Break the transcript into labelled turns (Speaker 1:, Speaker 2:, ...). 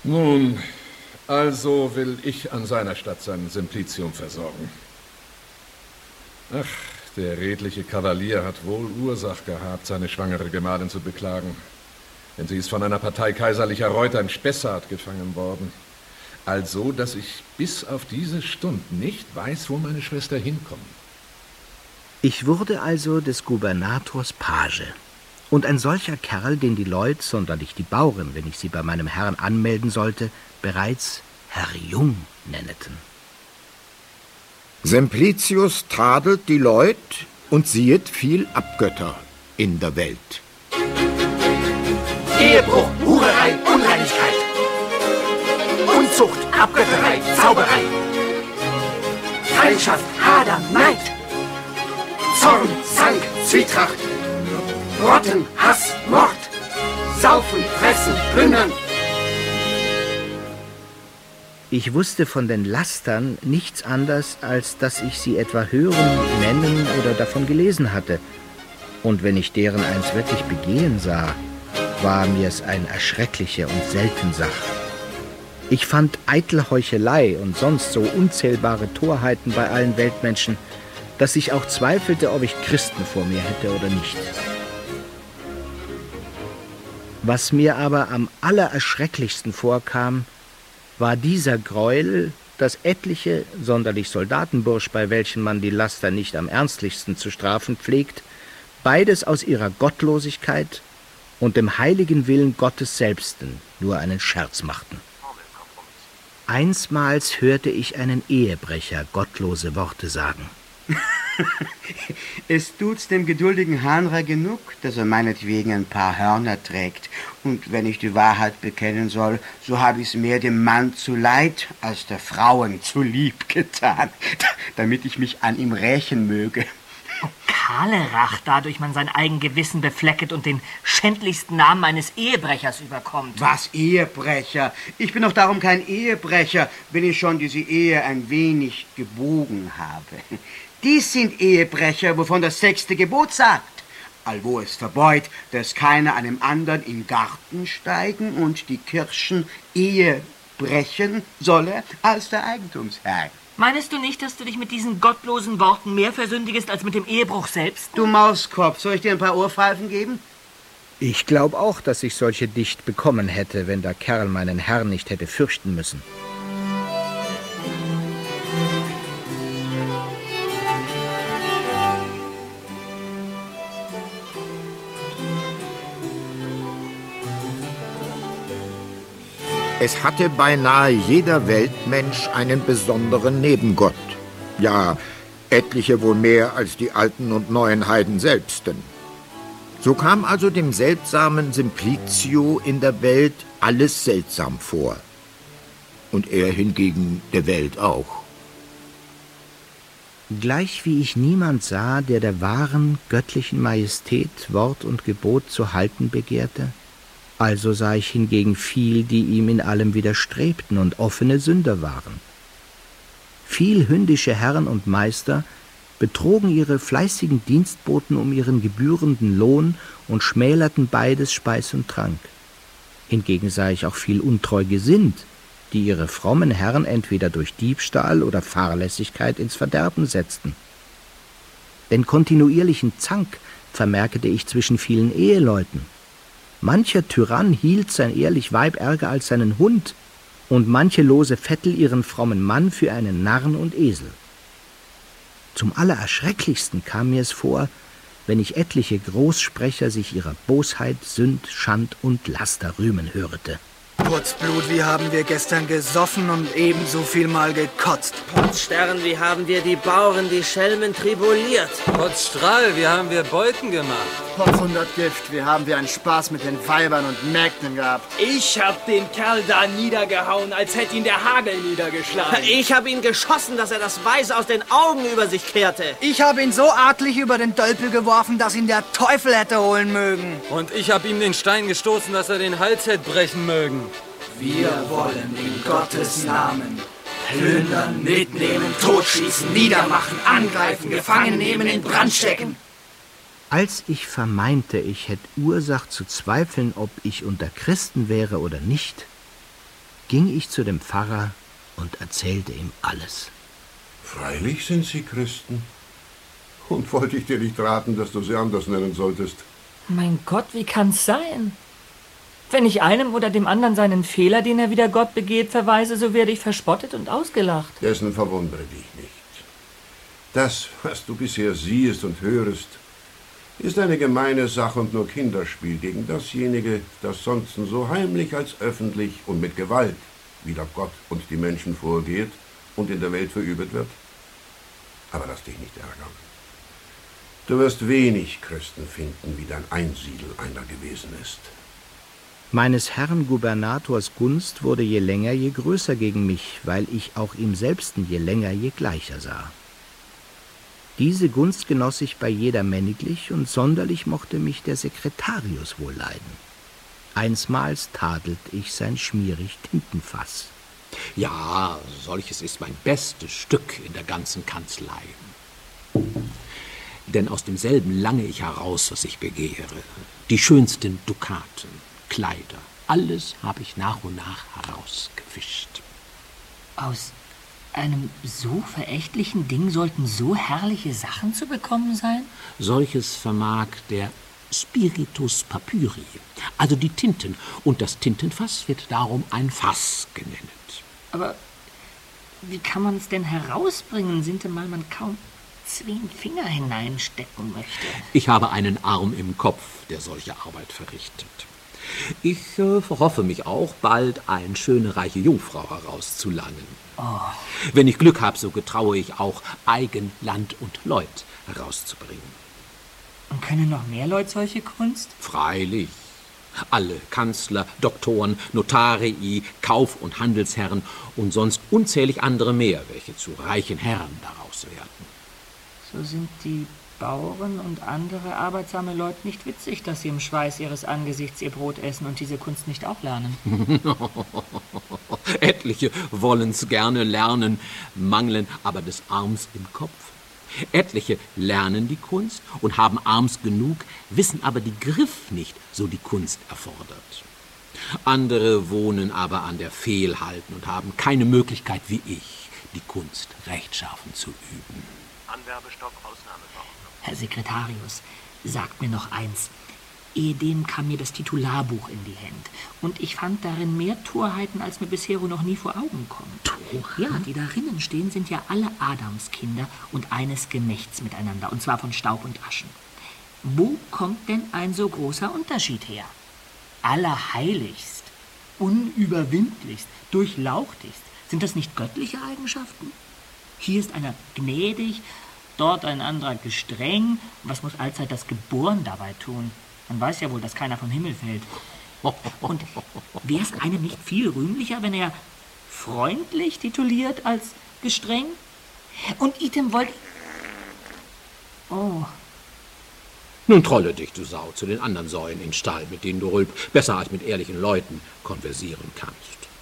Speaker 1: Nun, also will ich an seiner Stadt sein Simplicium versorgen. Ach, der redliche Kavalier hat wohl Ursach gehabt, seine schwangere Gemahlin zu beklagen. Denn sie ist von einer Partei kaiserlicher Reuter im Spessart gefangen worden. Also, dass ich bis auf diese Stunde nicht weiß, wo meine Schwester hinkommt.
Speaker 2: Ich wurde also des Gubernators Page. Und ein solcher Kerl, den die Leute, sonderlich die Bauren, wenn ich sie bei meinem Herrn anmelden sollte, bereits Herr Jung nenneten.
Speaker 3: Simplicius tadelt die Leut und siehet viel Abgötter in der Welt.
Speaker 4: Ehebruch, Hurerei, Unreinigkeit, Unzucht, Abgötterei, Zauberei, Feindschaft, Hader, Neid, Zorn, Zank, Zwietracht, Rotten, Hass, Mord, Saufen, Fressen, Plündern.
Speaker 2: Ich wusste von den Lastern nichts anders, als dass ich sie etwa hören, nennen oder davon gelesen hatte. Und wenn ich deren eins wirklich begehen sah, war mir's ein erschreckliche und selten Sach. Ich fand eitle Heuchelei und sonst so unzählbare Torheiten bei allen Weltmenschen, dass ich auch zweifelte, ob ich Christen vor mir hätte oder nicht. Was mir aber am allererschrecklichsten vorkam, war dieser Gräuel, dass etliche, sonderlich Soldatenbursch, bei welchen man die Laster nicht am ernstlichsten zu strafen pflegt, beides aus ihrer Gottlosigkeit und dem heiligen Willen Gottes selbsten nur einen Scherz machten. Einsmals hörte ich einen Ehebrecher gottlose Worte sagen.
Speaker 5: Es tut's dem geduldigen Hahnrei genug, dass er meinetwegen ein paar Hörner trägt. Und wenn ich die Wahrheit bekennen soll, so habe ich's mehr dem Mann zu leid als der Frauen zu lieb getan, damit ich mich an ihm rächen möge.
Speaker 6: Kalerach, dadurch man sein eigen Gewissen beflecket und den schändlichsten Namen eines Ehebrechers überkommt.
Speaker 5: Was, Ehebrecher? Ich bin doch darum kein Ehebrecher, wenn ich schon diese Ehe ein wenig gebogen habe. Dies sind Ehebrecher, wovon das 6. Gebot sagt, allwo es verbeut, dass keiner einem anderen in Garten steigen und die Kirschen Ehe brechen solle als der Eigentumsherr.
Speaker 6: Meinst du nicht, dass du dich mit diesen gottlosen Worten mehr versündigest als mit dem Ehebruch selbst?
Speaker 5: Du Mauskopf, soll ich dir ein paar Ohrpfeifen geben?
Speaker 2: Ich glaube auch, dass ich solche dicht bekommen hätte, wenn der Kerl meinen Herrn nicht hätte fürchten müssen.
Speaker 3: Es hatte beinahe jeder Weltmensch einen besonderen Nebengott. Ja, etliche wohl mehr als die alten und neuen Heiden selbsten. So kam also dem seltsamen Simplicio in der Welt alles seltsam vor. Und er hingegen der Welt auch.
Speaker 2: Gleich wie ich niemand sah, der der wahren göttlichen Majestät Wort und Gebot zu halten begehrte, also sah ich hingegen viel, die ihm in allem widerstrebten und offene Sünder waren. Viel hündische Herren und Meister betrogen ihre fleißigen Dienstboten um ihren gebührenden Lohn und schmälerten beides Speis und Trank. Hingegen sah ich auch viel untreu gesinnt, die ihre frommen Herren entweder durch Diebstahl oder Fahrlässigkeit ins Verderben setzten. Den kontinuierlichen Zank vermerkte ich zwischen vielen Eheleuten. Mancher Tyrann hielt sein ehrlich Weib ärger als seinen Hund, und manche lose Vettel ihren frommen Mann für einen Narren und Esel. Zum allererschrecklichsten kam mir es vor, wenn ich etliche Großsprecher sich ihrer Bosheit, Sünd, Schand und Laster rühmen hörte.
Speaker 7: Putzblut, wie haben wir gestern gesoffen und ebenso viel mal gekotzt.
Speaker 8: Putzstern, wie haben wir die Bauren, die Schelmen tribuliert.
Speaker 9: Putzstrahl, wie haben wir Beuten gemacht.
Speaker 7: Potz 100 Gift, wie haben wir einen Spaß mit den Weibern und Mägden gehabt.
Speaker 10: Ich hab den Kerl da niedergehauen, als hätte ihn der Hagel niedergeschlagen.
Speaker 8: Ich hab ihn geschossen, dass er das Weiß aus den Augen über sich kehrte.
Speaker 7: Ich hab ihn so artlich über den Dölpel geworfen, dass ihn der Teufel hätte holen mögen.
Speaker 9: Und ich hab ihm den Stein gestoßen, dass er den Hals hätte brechen mögen.
Speaker 4: Wir wollen in Gottes Namen plündern, mitnehmen, totschießen, niedermachen, angreifen, gefangen nehmen, in Brand stecken.
Speaker 2: Als ich vermeinte, ich hätte Ursache zu zweifeln, ob ich unter Christen wäre oder nicht, ging ich zu dem Pfarrer und erzählte ihm alles.
Speaker 11: Freilich sind Sie Christen. Und wollte ich dir nicht raten, dass du sie anders nennen solltest?
Speaker 6: Mein Gott, wie kann's sein? Wenn ich einem oder dem anderen seinen Fehler, den er wider Gott begeht, verweise, so werde ich verspottet und ausgelacht.
Speaker 11: Dessen verwundere dich nicht. Das, was du bisher siehst und hörst, ist eine gemeine Sache und nur Kinderspiel gegen dasjenige, das sonst so heimlich als öffentlich und mit Gewalt wider Gott und die Menschen vorgeht und in der Welt verübet wird. Aber lass dich nicht ärgern. Du wirst wenig Christen finden, wie dein Einsiedel einer gewesen ist.
Speaker 2: Meines Herrn Gubernators Gunst wurde je länger je größer gegen mich, weil ich auch ihm selbsten je länger je gleicher sah. Diese Gunst genoss ich bei jeder männiglich, und sonderlich mochte mich der Sekretarius wohl leiden. Einsmals tadelt ich sein schmierig Tintenfass.
Speaker 12: Ja, solches ist mein bestes Stück in der ganzen Kanzlei. Denn aus demselben lange ich heraus, was ich begehre. Die schönsten Dukaten, Kleider, alles habe ich nach und nach herausgefischt.
Speaker 6: Aus einem so verächtlichen Ding sollten so herrliche Sachen zu bekommen sein?
Speaker 12: Solches vermag der Spiritus Papyri, also die Tinten, und das Tintenfass wird darum ein Fass genannt.
Speaker 6: Aber wie kann man es denn herausbringen, sintemal man kaum 2 Finger hineinstecken möchte?
Speaker 12: Ich habe einen Arm im Kopf, der solche Arbeit verrichtet. Ich hoffe mich auch, bald eine schöne, reiche Jungfrau herauszulangen.
Speaker 6: Oh.
Speaker 12: Wenn ich Glück habe, so getraue ich auch, eigen Land und Leut herauszubringen.
Speaker 6: Und können noch mehr Leute solche Kunst?
Speaker 12: Freilich. Alle Kanzler, Doktoren, Notarii, Kauf- und Handelsherren und sonst unzählig andere mehr, welche zu reichen Herren daraus werden.
Speaker 6: So sind die Bauern und andere arbeitsame Leute nicht witzig, dass sie im Schweiß ihres Angesichts ihr Brot essen und diese Kunst nicht auch lernen.
Speaker 12: Etliche wollen's gerne lernen, mangeln aber des Arms im Kopf. Etliche lernen die Kunst und haben Arms genug, wissen aber die Griff nicht, so die Kunst erfordert. Andere wohnen aber an der Fehlhalten und haben keine Möglichkeit, wie ich, die Kunst rechtschaffen zu üben.
Speaker 13: Anwerbestopp, Ausnahmeverordnung.
Speaker 6: Herr Sekretarius, sagt mir noch eins. Ehedem kam mir das Titularbuch in die Hände, und ich fand darin mehr Torheiten, als mir bisher noch nie vor Augen kommen. Ja, die darinnen stehen, sind ja alle Adamskinder und eines Gemächts miteinander, und zwar von Staub und Aschen. Wo kommt denn ein so großer Unterschied her? Allerheiligst, unüberwindlichst, durchlauchtigst, sind das nicht göttliche Eigenschaften? Hier ist einer gnädig, dort ein anderer gestreng. Was muss allzeit das Geboren dabei tun? Man weiß ja wohl, dass keiner vom Himmel fällt. Und wäre es einem nicht viel rühmlicher, wenn er freundlich tituliert als gestreng? Und item wollte... Oh.
Speaker 12: Nun trolle dich, du Sau, zu den anderen Säuen in Stall, mit denen du besser als mit ehrlichen Leuten konversieren kannst.